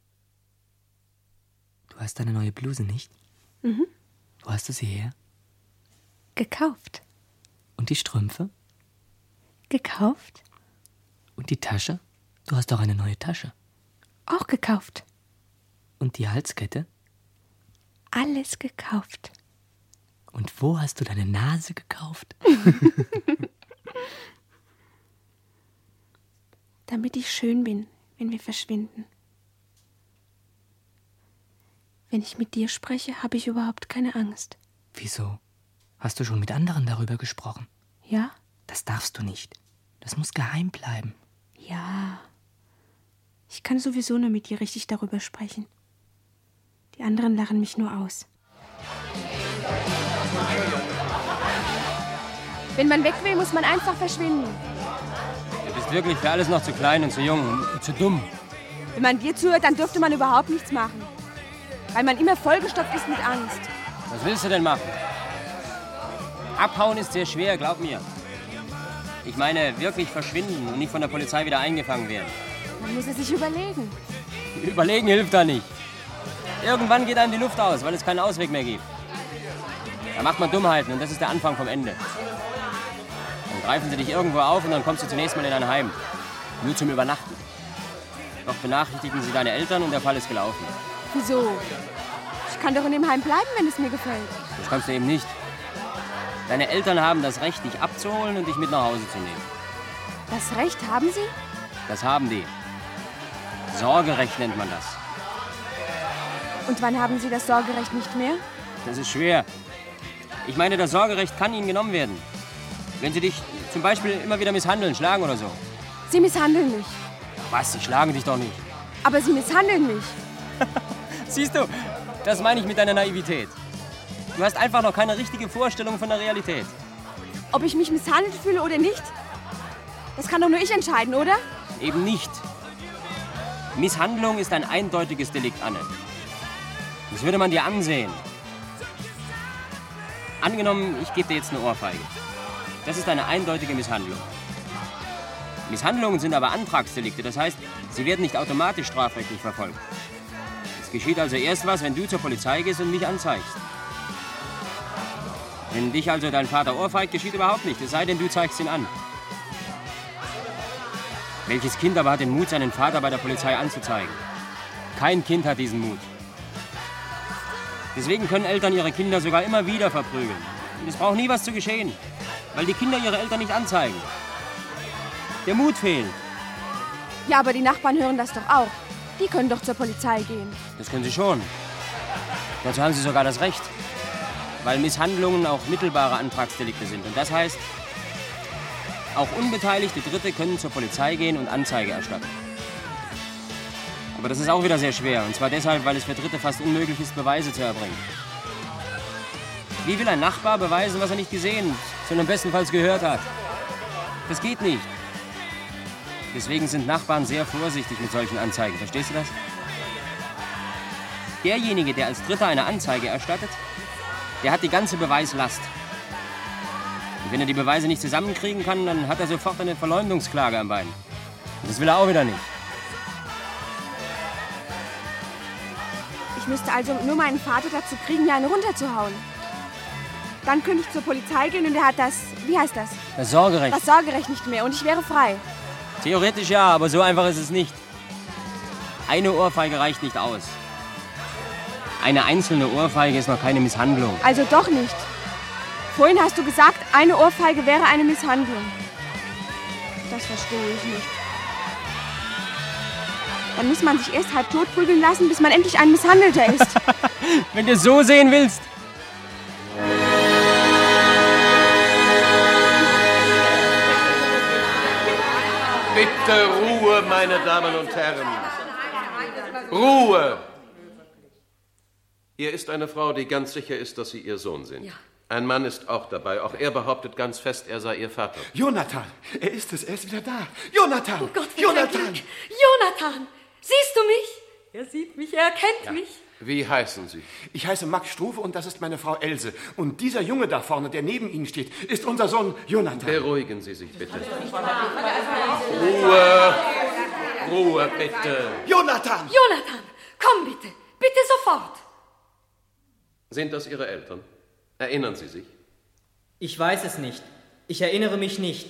Du hast deine neue Bluse, nicht? Mhm. Wo hast du sie her? Gekauft. Und die Strümpfe? Gekauft. Und die Tasche? Du hast doch eine neue Tasche. Auch gekauft. Und die Halskette? Alles gekauft. Und wo hast du deine Nase gekauft? Damit ich schön bin, wenn wir verschwinden. Wenn ich mit dir spreche, habe ich überhaupt keine Angst. Wieso? Hast du schon mit anderen darüber gesprochen? Ja? Das darfst du nicht. Das muss geheim bleiben. Ja. Ich kann sowieso nur mit dir richtig darüber sprechen. Die anderen lachen mich nur aus. Wenn man weg will, muss man einfach verschwinden. Du bist wirklich für alles noch zu klein und zu jung und zu dumm. Wenn man dir zuhört, dann dürfte man überhaupt nichts machen. Weil man immer vollgestopft ist mit Angst. Was willst du denn machen? Abhauen ist sehr schwer, glaub mir. Ich meine, wirklich verschwinden und nicht von der Polizei wieder eingefangen werden. Man muss es sich überlegen. Überlegen hilft da nicht. Irgendwann geht einem die Luft aus, weil es keinen Ausweg mehr gibt. Da macht man Dummheiten und das ist der Anfang vom Ende. Dann greifen sie dich irgendwo auf und dann kommst du zunächst mal in ein Heim. Nur zum Übernachten. Doch benachrichtigen sie deine Eltern und der Fall ist gelaufen. Wieso? Ich kann doch in dem Heim bleiben, wenn es mir gefällt. Das kannst du eben nicht. Deine Eltern haben das Recht, dich abzuholen und dich mit nach Hause zu nehmen. Das Recht haben sie? Das haben die. Sorgerecht nennt man das. Und wann haben sie das Sorgerecht nicht mehr? Das ist schwer. Ich meine, das Sorgerecht kann ihnen genommen werden. Wenn sie dich zum Beispiel immer wieder misshandeln, schlagen oder so. Sie misshandeln mich. Was? Sie schlagen dich doch nicht. Aber sie misshandeln mich. Siehst du, das meine ich mit deiner Naivität. Du hast einfach noch keine richtige Vorstellung von der Realität. Ob ich mich misshandelt fühle oder nicht? Das kann doch nur ich entscheiden, oder? Eben nicht. Misshandlung ist ein eindeutiges Delikt, Anne. Das würde man dir ansehen. Angenommen, ich gebe dir jetzt eine Ohrfeige. Das ist eine eindeutige Misshandlung. Misshandlungen sind aber Antragsdelikte, das heißt, sie werden nicht automatisch strafrechtlich verfolgt. Es geschieht also erst was, wenn du zur Polizei gehst und mich anzeigst. Wenn dich also dein Vater ohrfeigt, geschieht überhaupt nichts, es sei denn, du zeigst ihn an. Welches Kind aber hat den Mut, seinen Vater bei der Polizei anzuzeigen? Kein Kind hat diesen Mut. Deswegen können Eltern ihre Kinder sogar immer wieder verprügeln. Und es braucht nie was zu geschehen, weil die Kinder ihre Eltern nicht anzeigen. Der Mut fehlt. Ja, aber die Nachbarn hören das doch auch. Die können doch zur Polizei gehen. Das können sie schon. Dazu haben sie sogar das Recht. Weil Misshandlungen auch mittelbare Antragsdelikte sind. Und das heißt, auch unbeteiligte Dritte können zur Polizei gehen und Anzeige erstatten. Aber das ist auch wieder sehr schwer. Und zwar deshalb, weil es für Dritte fast unmöglich ist, Beweise zu erbringen. Wie will ein Nachbar beweisen, was er nicht gesehen, sondern bestenfalls gehört hat? Das geht nicht. Deswegen sind Nachbarn sehr vorsichtig mit solchen Anzeigen. Verstehst du das? Derjenige, der als Dritter eine Anzeige erstattet, der hat die ganze Beweislast. Und wenn er die Beweise nicht zusammenkriegen kann, dann hat er sofort eine Verleumdungsklage am Bein. Und das will er auch wieder nicht. Ich müsste also nur meinen Vater dazu kriegen, mir eine runterzuhauen. Dann könnte ich zur Polizei gehen und er hat das, wie heißt das? Das Sorgerecht. Das Sorgerecht nicht mehr und ich wäre frei. Theoretisch ja, aber so einfach ist es nicht. Eine Ohrfeige reicht nicht aus. Eine einzelne Ohrfeige ist noch keine Misshandlung. Also doch nicht. Vorhin hast du gesagt, eine Ohrfeige wäre eine Misshandlung. Das verstehe ich nicht. Dann muss man sich erst halb tot prügeln lassen, bis man endlich ein Misshandelter ist. Wenn du es so sehen willst. Bitte Ruhe, meine Damen und Herren. Ruhe! Hier ist eine Frau, die ganz sicher ist, dass Sie Ihr Sohn sind. Ja. Ein Mann ist auch dabei. Auch er behauptet ganz fest, er sei Ihr Vater. Jonathan, er ist es, er ist wieder da. Jonathan, Oh Gott, Jonathan. Jonathan, siehst du mich? Er sieht mich, er erkennt Ja. mich. Wie heißen Sie? Ich heiße Max Struve und das ist meine Frau Else. Und dieser Junge da vorne, der neben Ihnen steht, ist unser Sohn Jonathan. Beruhigen Sie sich bitte. Ruhe! Ruhe, bitte. Jonathan! Jonathan, komm bitte, bitte sofort. Sind das Ihre Eltern? Erinnern Sie sich? Ich weiß es nicht. Ich erinnere mich nicht.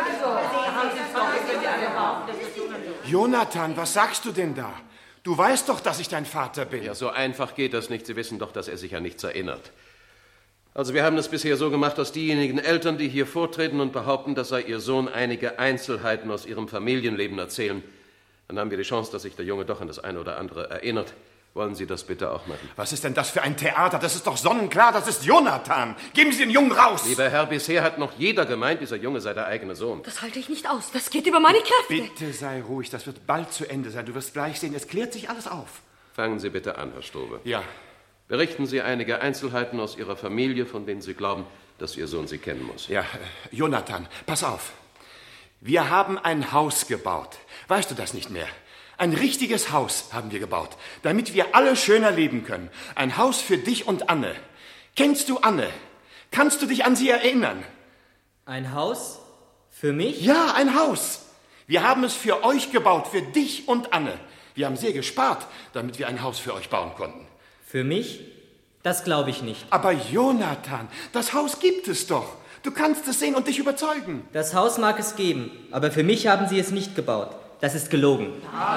Jonathan, was sagst du denn da? Du weißt doch, dass ich dein Vater bin. Ja, so einfach geht das nicht. Sie wissen doch, dass er sich an nichts erinnert. Also wir haben es bisher so gemacht, dass diejenigen Eltern, die hier vortreten und behaupten, das sei ihr Sohn, einige Einzelheiten aus ihrem Familienleben erzählen. Dann haben wir die Chance, dass sich der Junge doch an das eine oder andere erinnert. Wollen Sie das bitte auch machen? Was ist denn das für ein Theater? Das ist doch sonnenklar, das ist Jonathan. Geben Sie den Jungen raus! Lieber Herr, bisher hat noch jeder gemeint, dieser Junge sei der eigene Sohn. Das halte ich nicht aus, das geht über meine Kräfte. Bitte sei ruhig, das wird bald zu Ende sein. Du wirst gleich sehen, es klärt sich alles auf. Fangen Sie bitte an, Herr Struve. Ja. Berichten Sie einige Einzelheiten aus Ihrer Familie, von denen Sie glauben, dass Ihr Sohn sie kennen muss. Ja, äh, Jonathan, pass auf. Wir haben ein Haus gebaut. Weißt du das nicht mehr? Ein richtiges Haus haben wir gebaut, damit wir alle schöner leben können. Ein Haus für dich und Anne. Kennst du Anne? Kannst du dich an sie erinnern? Ein Haus? Für mich? Ja, ein Haus. Wir haben es für euch gebaut, für dich und Anne. Wir haben sehr gespart, damit wir ein Haus für euch bauen konnten. Für mich? Das glaube ich nicht. Aber Jonathan, das Haus gibt es doch. Du kannst es sehen und dich überzeugen. Das Haus mag es geben, aber für mich haben sie es nicht gebaut. Das ist gelogen.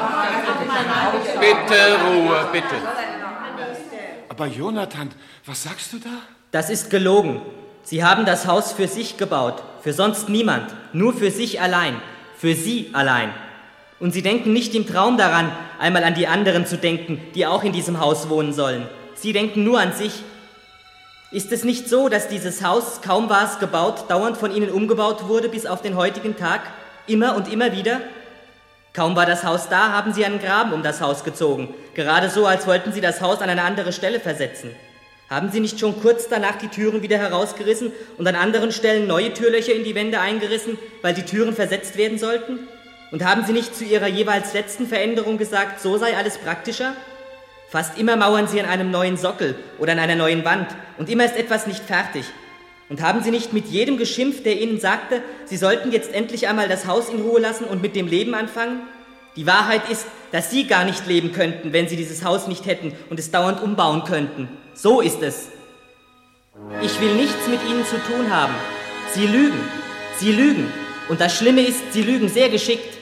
Bitte Ruhe, bitte. Aber Jonathan, was sagst du da? Das ist gelogen. Sie haben das Haus für sich gebaut, für sonst niemand, nur für sich allein, für Sie allein. Und Sie denken nicht im Traum daran, einmal an die anderen zu denken, die auch in diesem Haus wohnen sollen. Sie denken nur an sich. Ist es nicht so, dass dieses Haus, kaum war es gebaut, dauernd von Ihnen umgebaut wurde bis auf den heutigen Tag? Immer und immer wieder? Kaum war das Haus da, haben Sie einen Graben um das Haus gezogen. Gerade so, als wollten Sie das Haus an eine andere Stelle versetzen. Haben Sie nicht schon kurz danach die Türen wieder herausgerissen und an anderen Stellen neue Türlöcher in die Wände eingerissen, weil die Türen versetzt werden sollten? Und haben Sie nicht zu Ihrer jeweils letzten Veränderung gesagt, so sei alles praktischer? Fast immer mauern Sie an einem neuen Sockel oder an einer neuen Wand und immer ist etwas nicht fertig. Und haben Sie nicht mit jedem geschimpft, der Ihnen sagte, Sie sollten jetzt endlich einmal das Haus in Ruhe lassen und mit dem Leben anfangen? Die Wahrheit ist, dass Sie gar nicht leben könnten, wenn Sie dieses Haus nicht hätten und es dauernd umbauen könnten. So ist es. Ich will nichts mit Ihnen zu tun haben. Sie lügen. Sie lügen. Und das Schlimme ist, Sie lügen sehr geschickt.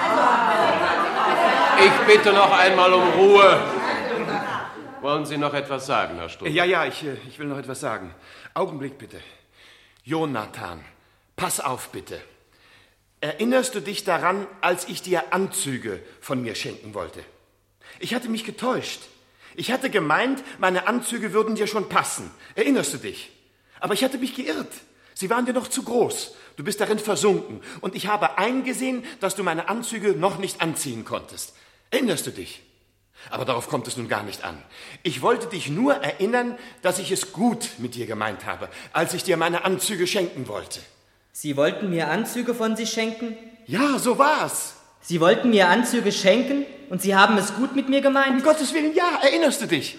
Ich bitte noch einmal um Ruhe. Wollen Sie noch etwas sagen, Herr Struve? Ja, ja, ich, ich will noch etwas sagen. Augenblick bitte. Jonathan, pass auf bitte. Erinnerst du dich daran, als ich dir Anzüge von mir schenken wollte? Ich hatte mich getäuscht. Ich hatte gemeint, meine Anzüge würden dir schon passen. Erinnerst du dich? Aber ich hatte mich geirrt. Sie waren dir noch zu groß. Du bist darin versunken. Und ich habe eingesehen, dass du meine Anzüge noch nicht anziehen konntest. Erinnerst du dich? Aber darauf kommt es nun gar nicht an. Ich wollte dich nur erinnern, dass ich es gut mit dir gemeint habe, als ich dir meine Anzüge schenken wollte. Sie wollten mir Anzüge von sich schenken? Ja, so war's. Sie wollten mir Anzüge schenken und Sie haben es gut mit mir gemeint? Um Gottes Willen, ja, erinnerst du dich?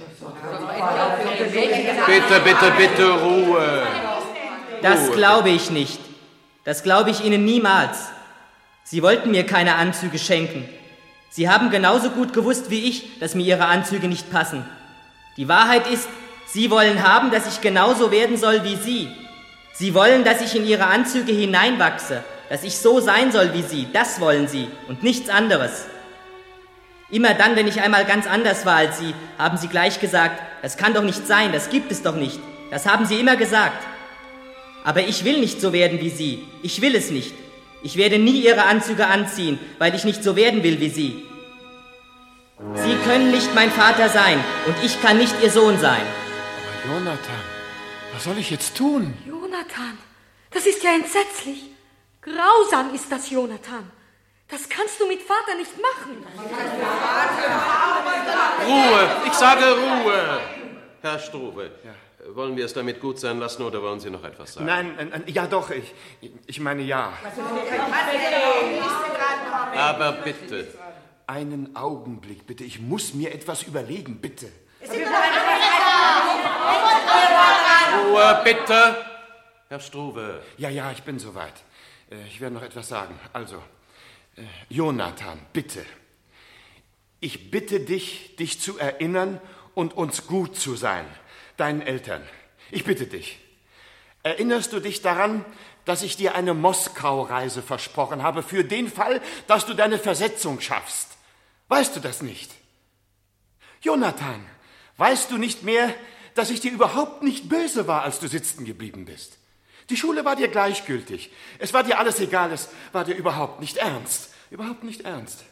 Bitte, bitte, bitte, Ruhe. Das Ruhe. glaube ich nicht. Das glaube ich Ihnen niemals. Sie wollten mir keine Anzüge schenken. Sie haben genauso gut gewusst wie ich, dass mir Ihre Anzüge nicht passen. Die Wahrheit ist, Sie wollen haben, dass ich genauso werden soll wie Sie. Sie wollen, dass ich in Ihre Anzüge hineinwachse, dass ich so sein soll wie Sie. Das wollen Sie und nichts anderes. Immer dann, wenn ich einmal ganz anders war als Sie, haben Sie gleich gesagt, das kann doch nicht sein, das gibt es doch nicht. Das haben Sie immer gesagt. Aber ich will nicht so werden wie Sie. Ich will es nicht. Ich werde nie Ihre Anzüge anziehen, weil ich nicht so werden will wie Sie. Sie können nicht mein Vater sein und ich kann nicht Ihr Sohn sein. Aber Jonathan, was soll ich jetzt tun? Jonathan, das ist ja entsetzlich. Grausam ist das, Jonathan. Das kannst du mit Vater nicht machen. Ruhe, ich sage Ruhe. Herr Struve, ja. Wollen wir es damit gut sein lassen oder wollen Sie noch etwas sagen? Nein, nein, ja doch, ich, ich meine ja. Aber bitte. Einen Augenblick, bitte. Ich muss mir etwas überlegen, bitte. Ruhe, bitte. Herr Struve. Ja, ja, ich bin soweit. Ich werde noch etwas sagen. Also, Jonathan, bitte. Ich bitte dich, dich zu erinnern und uns gut zu sein, deinen Eltern. Ich bitte dich. Erinnerst du dich daran, dass ich dir eine Moskau-Reise versprochen habe, für den Fall, dass du deine Versetzung schaffst? Weißt du das nicht? Jonathan, weißt du nicht mehr, dass ich dir überhaupt nicht böse war, als du sitzen geblieben bist? Die Schule war dir gleichgültig. Es war dir alles egal, es war dir überhaupt nicht ernst. Überhaupt nicht ernst.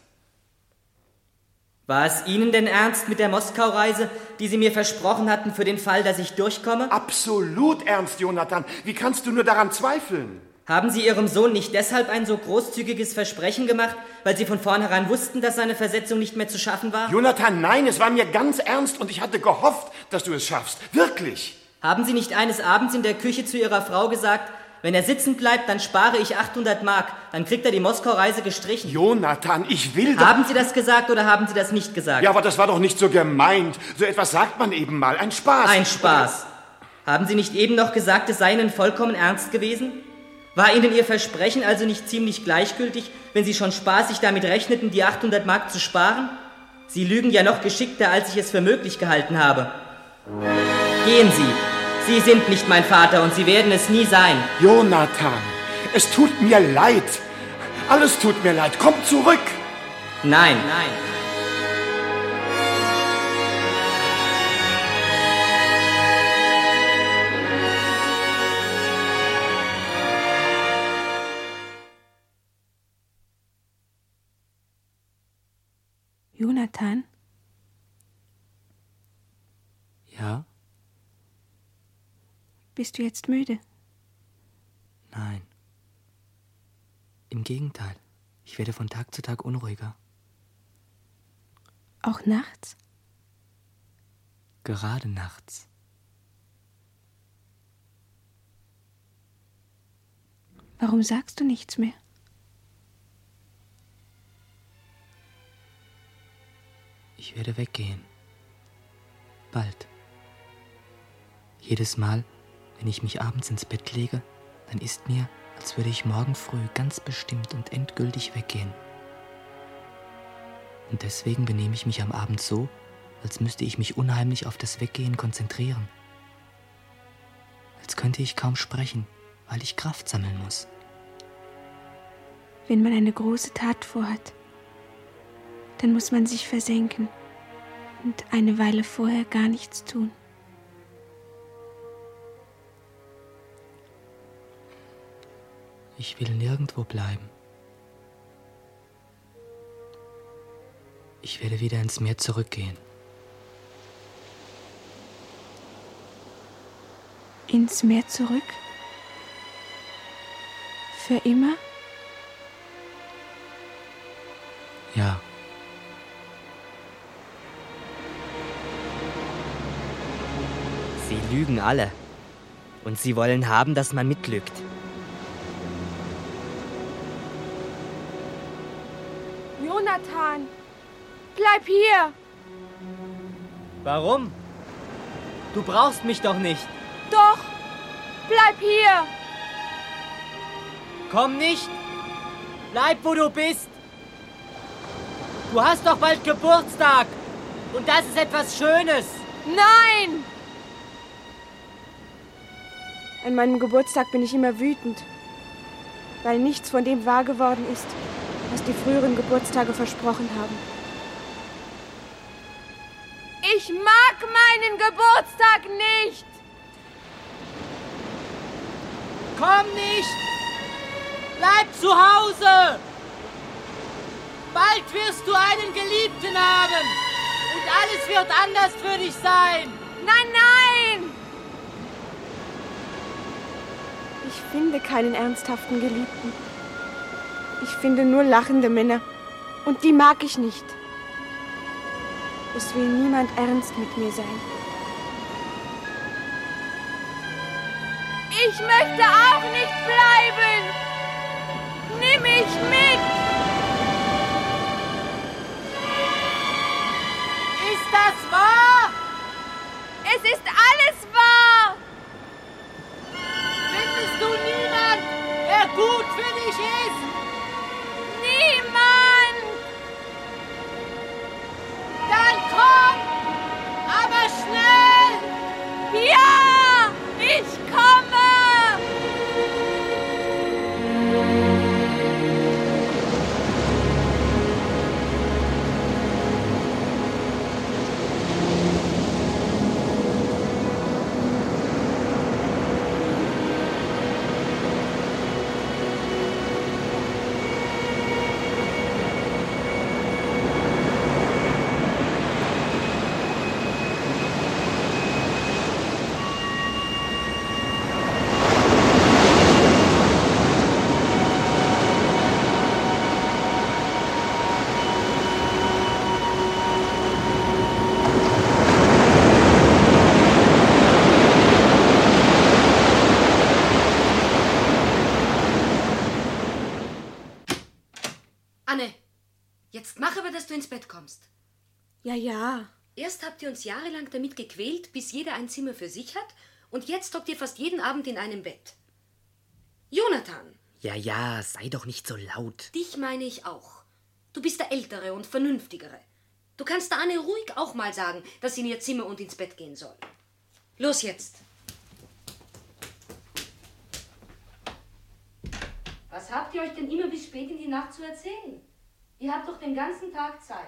War es Ihnen denn ernst mit der Moskau-Reise, die Sie mir versprochen hatten, für den Fall, dass ich durchkomme? Absolut ernst, Jonathan. Wie kannst du nur daran zweifeln? Haben Sie Ihrem Sohn nicht deshalb ein so großzügiges Versprechen gemacht, weil Sie von vornherein wussten, dass seine Versetzung nicht mehr zu schaffen war? Jonathan, nein, es war mir ganz ernst und ich hatte gehofft, dass du es schaffst. Wirklich. Haben Sie nicht eines Abends in der Küche zu Ihrer Frau gesagt, wenn er sitzen bleibt, dann spare ich achthundert Mark, dann kriegt er die Moskau-Reise gestrichen? Jonathan, ich will doch... Haben Sie das gesagt oder haben Sie das nicht gesagt? Ja, aber das war doch nicht so gemeint. So etwas sagt man eben mal. Ein Spaß. Ein Spaß. Haben Sie nicht eben noch gesagt, es sei Ihnen vollkommen ernst gewesen? War Ihnen Ihr Versprechen also nicht ziemlich gleichgültig, wenn Sie schon spaßig damit rechneten, die achthundert Mark zu sparen? Sie lügen ja noch geschickter, als ich es für möglich gehalten habe. Gehen Sie. Sie sind nicht mein Vater und Sie werden es nie sein. Jonathan, es tut mir leid. Alles tut mir leid. Komm zurück. Nein. Nein. Jonathan? Ja? Bist du jetzt müde? Nein. Im Gegenteil. Ich werde von Tag zu Tag unruhiger. Auch nachts? Gerade nachts. Warum sagst du nichts mehr? Ich werde weggehen. Bald. Jedes Mal, wenn ich mich abends ins Bett lege, dann ist mir, als würde ich morgen früh ganz bestimmt und endgültig weggehen. Und deswegen benehme ich mich am Abend so, als müsste ich mich unheimlich auf das Weggehen konzentrieren. Als könnte ich kaum sprechen, weil ich Kraft sammeln muss. Wenn man eine große Tat vorhat, dann muss man sich versenken und eine Weile vorher gar nichts tun. Ich will nirgendwo bleiben. Ich werde wieder ins Meer zurückgehen. Ins Meer zurück? Für immer? Ja. Sie lügen alle. Und Sie wollen haben, dass man mitlügt. Jonathan, bleib hier! Warum? Du brauchst mich doch nicht. Doch, bleib hier! Komm nicht! Bleib, wo du bist! Du hast doch bald Geburtstag! Und das ist etwas Schönes! Nein! An meinem Geburtstag bin ich immer wütend, weil nichts von dem wahr geworden ist, was die früheren Geburtstage versprochen haben. Ich mag meinen Geburtstag nicht! Komm nicht! Bleib zu Hause! Bald wirst du einen Geliebten haben! Und alles wird anders für dich sein! Nein, nein! Ich finde keinen ernsthaften Geliebten. Ich finde nur lachende Männer. Und die mag ich nicht. Es will niemand ernst mit mir sein. Ich möchte auch nicht bleiben. Nimm mich mit. Ist das wahr? Es ist alles wahr. Findest du niemand, der gut für dich ist? Niemand. Dann komm, aber schnell. Ja, ich komme. Anne, jetzt mach aber, dass du ins Bett kommst. Ja, ja. Erst habt ihr uns jahrelang damit gequält, bis jeder ein Zimmer für sich hat, und jetzt hockt ihr fast jeden Abend in einem Bett. Jonathan! Ja, ja, sei doch nicht so laut. Dich meine ich auch. Du bist der Ältere und Vernünftigere. Du kannst der Anne ruhig auch mal sagen, dass sie in ihr Zimmer und ins Bett gehen soll. Los jetzt! Was habt ihr euch denn immer bis spät in die Nacht zu erzählen? Ihr habt doch den ganzen Tag Zeit.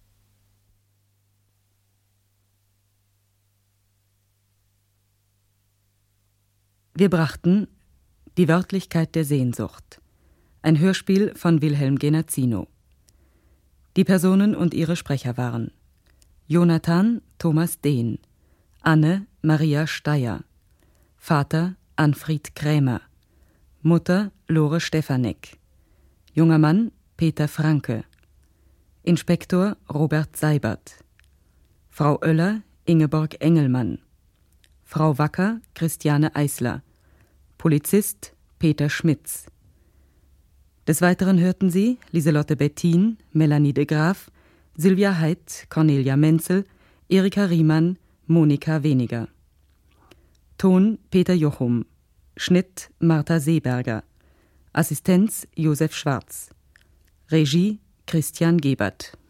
Wir brachten Die Wörtlichkeit der Sehnsucht, ein Hörspiel von Wilhelm Genazzino. Die Personen und ihre Sprecher waren Jonathan Thomas Dehn, Anne Maria Steyer, Vater Anfried Krämer, Mutter Lore Stefanek, junger Mann Peter Franke, Inspektor Robert Seibert, Frau Oeller Ingeborg Engelmann, Frau Wacker Christiane Eisler, Polizist Peter Schmitz. Des Weiteren hörten Sie Lieselotte Bettin, Melanie de Graaf, Sylvia Heidt, Cornelia Menzel, Erika Riemann, Monika Weniger. Ton Peter Jochum, Schnitt Martha Seeberger, Assistenz Josef Schwarz, Regie Christian Gebert.